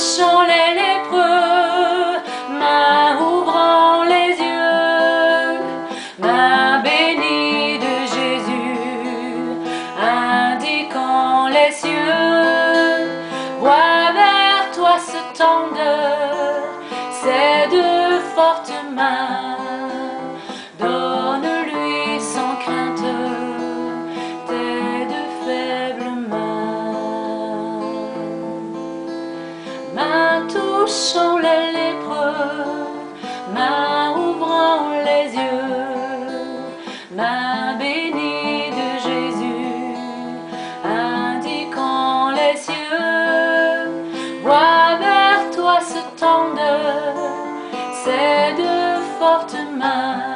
touchant les lépreux, main ouvrant les yeux, main bénie de Jésus, indiquant les cieux. Vois vers toi se tendent ces deux fortes mains, donne-lui sans crainte tes deux faibles mains. Main touchant les lépreux, main ouvrant les yeux, main bénie de Jésus, indiquant les cieux. Vois vers toi se tendent ces deux fortes mains,